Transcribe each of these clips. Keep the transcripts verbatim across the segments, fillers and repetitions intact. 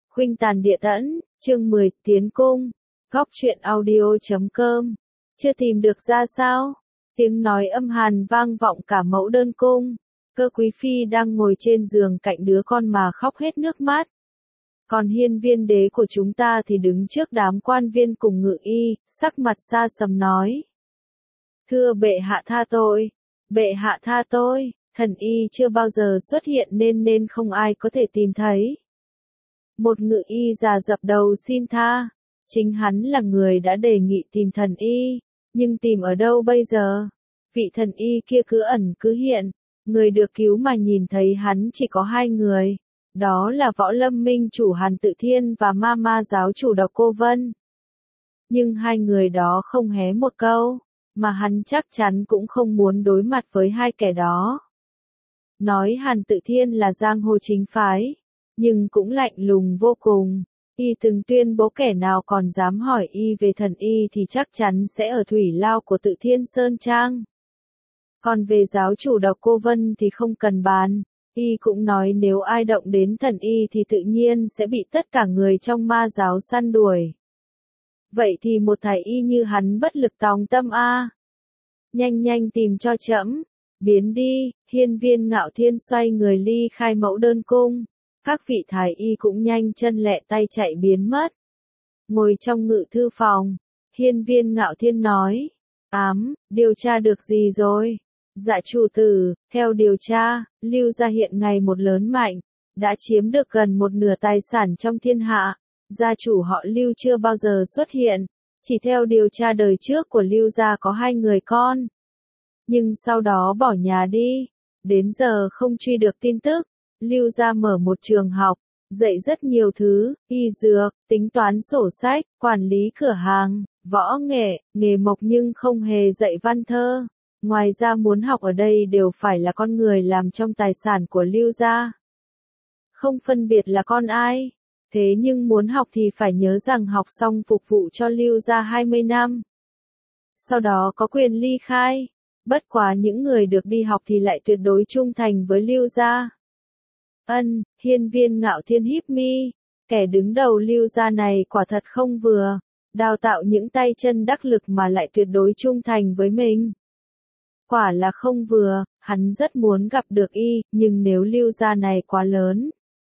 Khuynh Tàn Địa Tẫn, chương mười, Tiến Cung, Góc truyện audio chấm com. Chưa tìm được ra sao? Tiếng nói âm hàn vang vọng cả mẫu đơn cung. Cơ quý phi đang ngồi trên giường cạnh đứa con mà khóc hết nước mắt. Còn hiên viên đế của chúng ta thì đứng trước đám quan viên cùng ngự y, sắc mặt xa sầm nói. Thưa bệ hạ tha tôi, bệ hạ tha tôi, thần y chưa bao giờ xuất hiện nên nên không ai có thể tìm thấy. Một ngự y già dập đầu xin tha, chính hắn là người đã đề nghị tìm thần y, nhưng tìm ở đâu bây giờ? Vị thần y kia cứ ẩn cứ hiện, người được cứu mà nhìn thấy hắn chỉ có hai người, đó là Võ Lâm Minh chủ Hàn Tự Thiên và Ma Ma giáo chủ Độc Cô Vân. Nhưng hai người đó không hé một câu, mà hắn chắc chắn cũng không muốn đối mặt với hai kẻ đó. Nói Hàn Tự Thiên là giang hồ chính phái, nhưng cũng lạnh lùng vô cùng. Y từng tuyên bố kẻ nào còn dám hỏi y về thần y thì chắc chắn sẽ ở thủy lao của Tự Thiên Sơn Trang. Còn về giáo chủ Độc Cô Vân thì không cần bàn, y cũng nói nếu ai động đến thần y thì tự nhiên sẽ bị tất cả người trong ma giáo săn đuổi. Vậy thì một thầy y như hắn bất lực tòng tâm a. Nhanh nhanh tìm cho trẫm, biến đi. Hiên viên Ngạo Thiên xoay người ly khai mẫu đơn cung. Các vị thái y cũng nhanh chân lẹ tay chạy biến mất. Ngồi trong ngự thư phòng, hiên viên Ngạo Thiên nói, ám, điều tra được gì rồi? Dạ chủ tử, theo điều tra, Lưu gia hiện ngày một lớn mạnh, đã chiếm được gần một nửa tài sản trong thiên hạ. Gia chủ họ Lưu chưa bao giờ xuất hiện, chỉ theo điều tra đời trước của Lưu gia có hai người con. Nhưng sau đó bỏ nhà đi, đến giờ không truy được tin tức. Lưu gia mở một trường học, dạy rất nhiều thứ, y dược, tính toán sổ sách, quản lý cửa hàng, võ nghệ, nghề mộc nhưng không hề dạy văn thơ. Ngoài ra muốn học ở đây đều phải là con người làm trong tài sản của Lưu gia. Không phân biệt là con ai. Thế nhưng muốn học thì phải nhớ rằng học xong phục vụ cho Lưu gia hai mươi năm. Sau đó có quyền ly khai. Bất quá những người được đi học thì lại tuyệt đối trung thành với Lưu gia. Ân, hiên viên Ngạo Thiên híp mi, kẻ đứng đầu Lưu gia này quả thật không vừa, đào tạo những tay chân đắc lực mà lại tuyệt đối trung thành với mình. Quả là không vừa, hắn rất muốn gặp được y, nhưng nếu Lưu gia này quá lớn,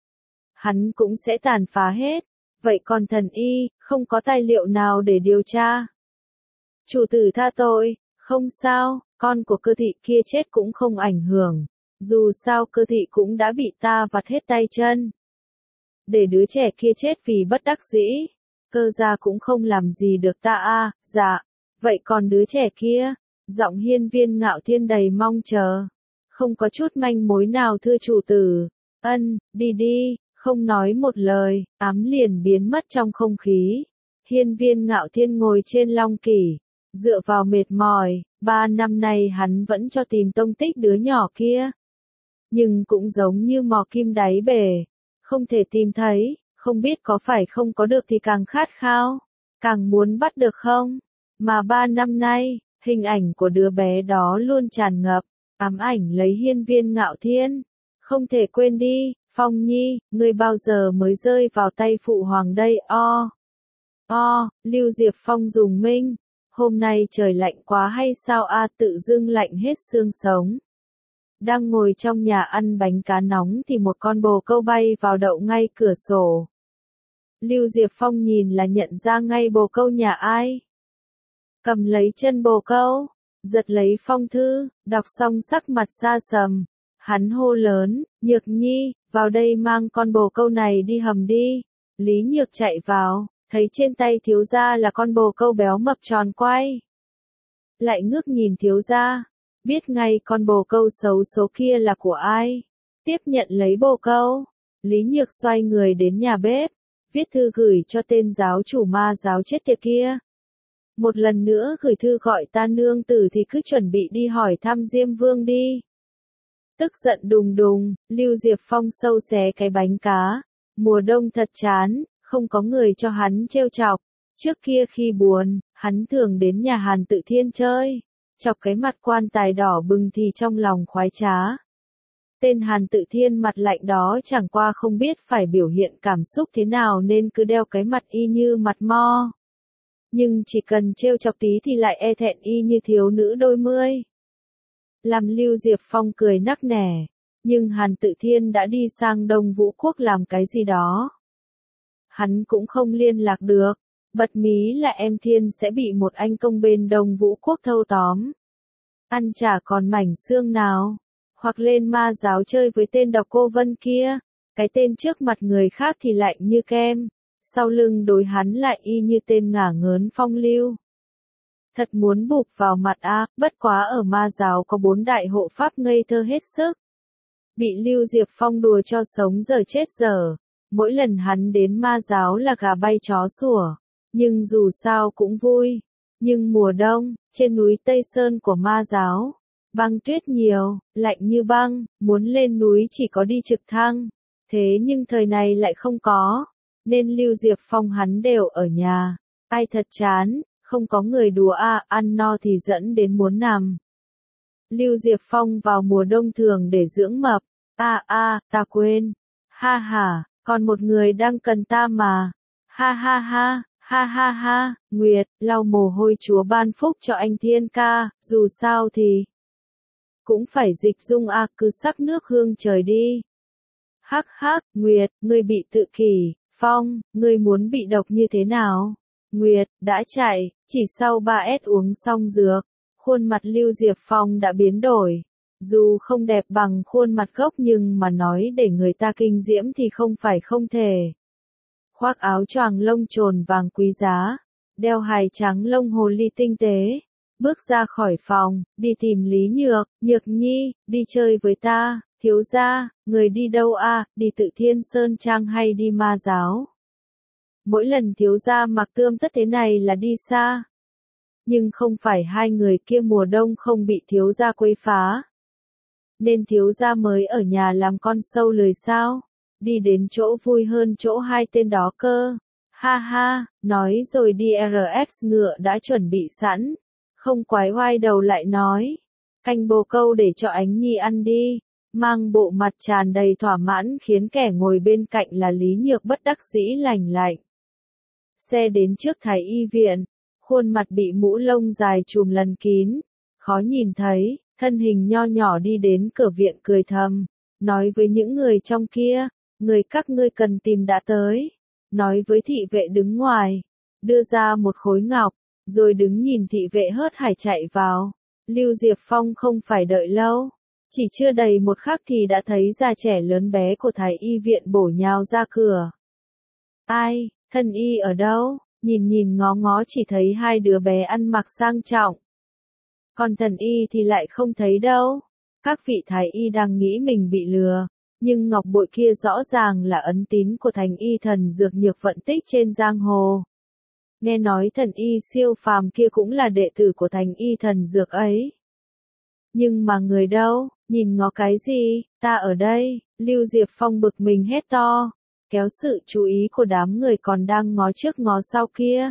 hắn cũng sẽ tàn phá hết. Vậy còn thần y, không có tài liệu nào để điều tra. Chủ tử tha tội, không sao, con của Cơ thị kia chết cũng không ảnh hưởng. Dù sao Cơ thị cũng đã bị ta vặt hết tay chân. Để đứa trẻ kia chết vì bất đắc dĩ, Cơ gia cũng không làm gì được ta a. À, dạ. Vậy còn đứa trẻ kia? Giọng hiên viên Ngạo Thiên đầy mong chờ. Không có chút manh mối nào thưa chủ tử. Ân, đi đi, không nói một lời, ám liền biến mất trong không khí. Hiên viên Ngạo Thiên ngồi trên long kỷ, dựa vào mệt mỏi, ba năm nay hắn vẫn cho tìm tông tích đứa nhỏ kia. Nhưng cũng giống như mò kim đáy bể, không thể tìm thấy, không biết có phải không có được thì càng khát khao, càng muốn bắt được không? Mà ba năm nay, hình ảnh của đứa bé đó luôn tràn ngập, ám ảnh lấy hiên viên Ngạo Thiên. Không thể quên đi, Phong Nhi, ngươi bao giờ mới rơi vào tay phụ hoàng đây o. O, Lưu Diệp Phong dùng minh, hôm nay trời lạnh quá hay sao a à, tự dưng lạnh hết xương sống. Đang ngồi trong nhà ăn bánh cá nóng thì một con bồ câu bay vào đậu ngay cửa sổ. Lưu Diệp Phong nhìn là nhận ra ngay bồ câu nhà ai. Cầm lấy chân bồ câu, giật lấy phong thư, đọc xong sắc mặt xa sầm. Hắn hô lớn, Nhược Nhi, vào đây mang con bồ câu này đi hầm đi. Lý Nhược chạy vào, thấy trên tay thiếu gia là con bồ câu béo mập tròn quay. Lại ngước nhìn thiếu gia, biết ngay con bồ câu xấu số kia là của ai. Tiếp nhận lấy bồ câu, Lý Nhược xoay người đến nhà bếp, viết thư gửi cho tên giáo chủ ma giáo chết tiệt kia. Một lần nữa gửi thư gọi ta nương tử thì cứ chuẩn bị đi hỏi thăm Diêm Vương đi. Tức giận đùng đùng, Lưu Diệp Phong sâu xé cái bánh cá. Mùa đông thật chán, không có người cho hắn trêu chọc. Trước kia khi buồn, hắn thường đến nhà Hàn Tự Thiên chơi. Chọc cái mặt quan tài đỏ bừng thì trong lòng khoái trá. T Tên Hàn Tự Thiên mặt lạnh đó chẳng qua không biết phải biểu hiện cảm xúc thế nào nên cứ đeo cái mặt y như mặt mo. Nhưng chỉ cần trêu chọc tí thì lại e thẹn y như thiếu nữ đôi mươi. Làm Lưu Diệp Phong cười nắc nẻ, nhưng Hàn Tự Thiên đã đi sang Đông Vũ Quốc làm cái gì đó. Hắn cũng không liên lạc được, bật mí là em Thiên sẽ bị một anh công bên Đông Vũ Quốc thâu tóm. Ăn chả còn mảnh xương nào, hoặc lên ma giáo chơi với tên Độc Cô Vân kia, cái tên trước mặt người khác thì lạnh như kem, sau lưng đối hắn lại y như tên ngả ngớn phong lưu. Thật muốn bụp vào mặt a, à, bất quá ở ma giáo có bốn đại hộ pháp ngây thơ hết sức. Bị Lưu Diệp Phong đùa cho sống giờ chết giờ, mỗi lần hắn đến ma giáo là gà bay chó sủa, nhưng dù sao cũng vui. Nhưng mùa đông, trên núi Tây Sơn của ma giáo, băng tuyết nhiều, lạnh như băng, muốn lên núi chỉ có đi trực thăng. Thế nhưng thời này lại không có, nên Lưu Diệp Phong hắn đều ở nhà. Ai thật chán, không có người đùa a, à, ăn no thì dẫn đến muốn nằm. Lưu Diệp Phong vào mùa đông thường để dưỡng mập. A à, a, à, ta quên. Ha ha, còn một người đang cần ta mà. Ha ha ha. Ha ha ha, Nguyệt, lau mồ hôi Chúa ban phúc cho anh Thiên ca, dù sao thì cũng phải dịch dung a, à, cứ sắc nước hương trời đi. Hắc hắc, Nguyệt, ngươi bị tự kỷ, Phong, ngươi muốn bị độc như thế nào? Nguyệt, đã chạy, chỉ sau ba ét uống xong dược, khuôn mặt Lưu Diệp Phong đã biến đổi. Dù không đẹp bằng khuôn mặt gốc nhưng mà nói để người ta kinh diễm thì không phải không thể. Khoác áo choàng lông trồn vàng quý giá, đeo hài trắng lông hồ ly tinh tế, bước ra khỏi phòng, đi tìm Lý Nhược, Nhược Nhi, đi chơi với ta, thiếu gia, người đi đâu a, à, đi Tự Thiên Sơn Trang hay đi ma giáo? Mỗi lần thiếu gia mặc tươm tất thế này là đi xa. Nhưng không phải hai người kia mùa đông không bị thiếu gia quấy phá. Nên thiếu gia mới ở nhà làm con sâu lười sao? Đi đến chỗ vui hơn chỗ hai tên đó cơ. Ha ha, nói rồi đi rờ ép ngựa đã chuẩn bị sẵn. Không quái oai đầu lại nói. Canh bồ câu để cho Ánh Nhi ăn đi. Mang bộ mặt tràn đầy thỏa mãn khiến kẻ ngồi bên cạnh là Lý Nhược bất đắc dĩ lành lạnh. Xe đến trước thái y viện. Khuôn mặt bị mũ lông dài trùm lần kín. Khó nhìn thấy, thân hình nho nhỏ đi đến cửa viện cười thầm. Nói với những người trong kia. Người các ngươi cần tìm đã tới. Nói với thị vệ đứng ngoài. Đưa ra một khối ngọc. Rồi đứng nhìn thị vệ hớt hải chạy vào. Lưu Diệp Phong không phải đợi lâu. Chỉ chưa đầy một khắc thì đã thấy già trẻ lớn bé của thái y viện bổ nhào ra cửa. Ai, thân y ở đâu? Nhìn nhìn ngó ngó chỉ thấy hai đứa bé ăn mặc sang trọng. Còn thần y thì lại không thấy đâu. Các vị thái y đang nghĩ mình bị lừa. Nhưng ngọc bội kia rõ ràng là ấn tín của thành y thần dược Nhược Vận Tích trên giang hồ. Nghe nói thần y siêu phàm kia cũng là đệ tử của thành y thần dược ấy. Nhưng mà người đâu, nhìn ngó cái gì, ta ở đây, Lưu Diệp Phong bực mình hét to, kéo sự chú ý của đám người còn đang ngó trước ngó sau kia.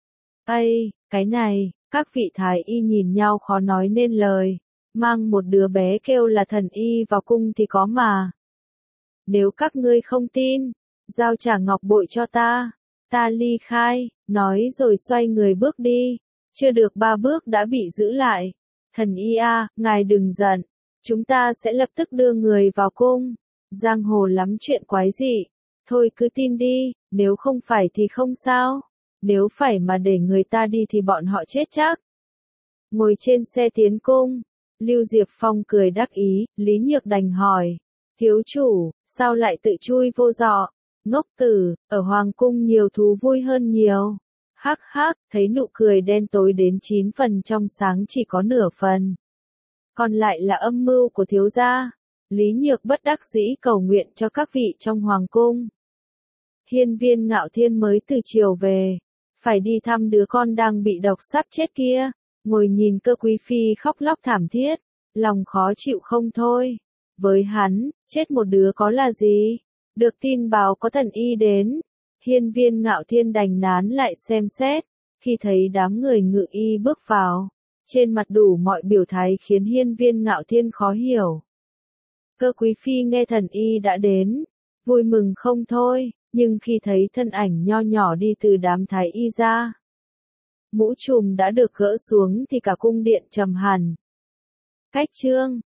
Ây, cái này, các vị thái y nhìn nhau khó nói nên lời, mang một đứa bé kêu là thần y vào cung thì có mà. Nếu các ngươi không tin, giao trả ngọc bội cho ta, ta ly khai, nói rồi xoay người bước đi, chưa được ba bước đã bị giữ lại. Thần y a, ngài đừng giận, chúng ta sẽ lập tức đưa người vào cung. Giang hồ lắm chuyện quái dị, thôi cứ tin đi, nếu không phải thì không sao, nếu phải mà để người ta đi thì bọn họ chết chắc. Ngồi trên xe tiến cung, Lưu Diệp Phong cười đắc ý, Lý Nhược đành hỏi, thiếu chủ, sao lại tự chui vô giọ, ngốc tử, ở hoàng cung nhiều thú vui hơn nhiều. Hắc hắc, thấy nụ cười đen tối đến chín phần trong sáng chỉ có nửa phần. Còn lại là âm mưu của thiếu gia. Lý Nhược bất đắc dĩ cầu nguyện cho các vị trong hoàng cung. Hiên Viên Ngạo Thiên mới từ chiều về, phải đi thăm đứa con đang bị độc sắp chết kia, ngồi nhìn Cơ Quý Phi khóc lóc thảm thiết, lòng khó chịu không thôi. Với hắn, chết một đứa có là gì? Được tin báo có thần y đến. Hiên Viên Ngạo Thiên đành nán lại xem xét, khi thấy đám người ngự y bước vào, trên mặt đủ mọi biểu thái khiến Hiên Viên Ngạo Thiên khó hiểu. Cơ quý phi nghe thần y đã đến, vui mừng không thôi, nhưng khi thấy thân ảnh nho nhỏ đi từ đám thái y ra, mũ trùm đã được gỡ xuống thì cả cung điện trầm hẳn. Cách chương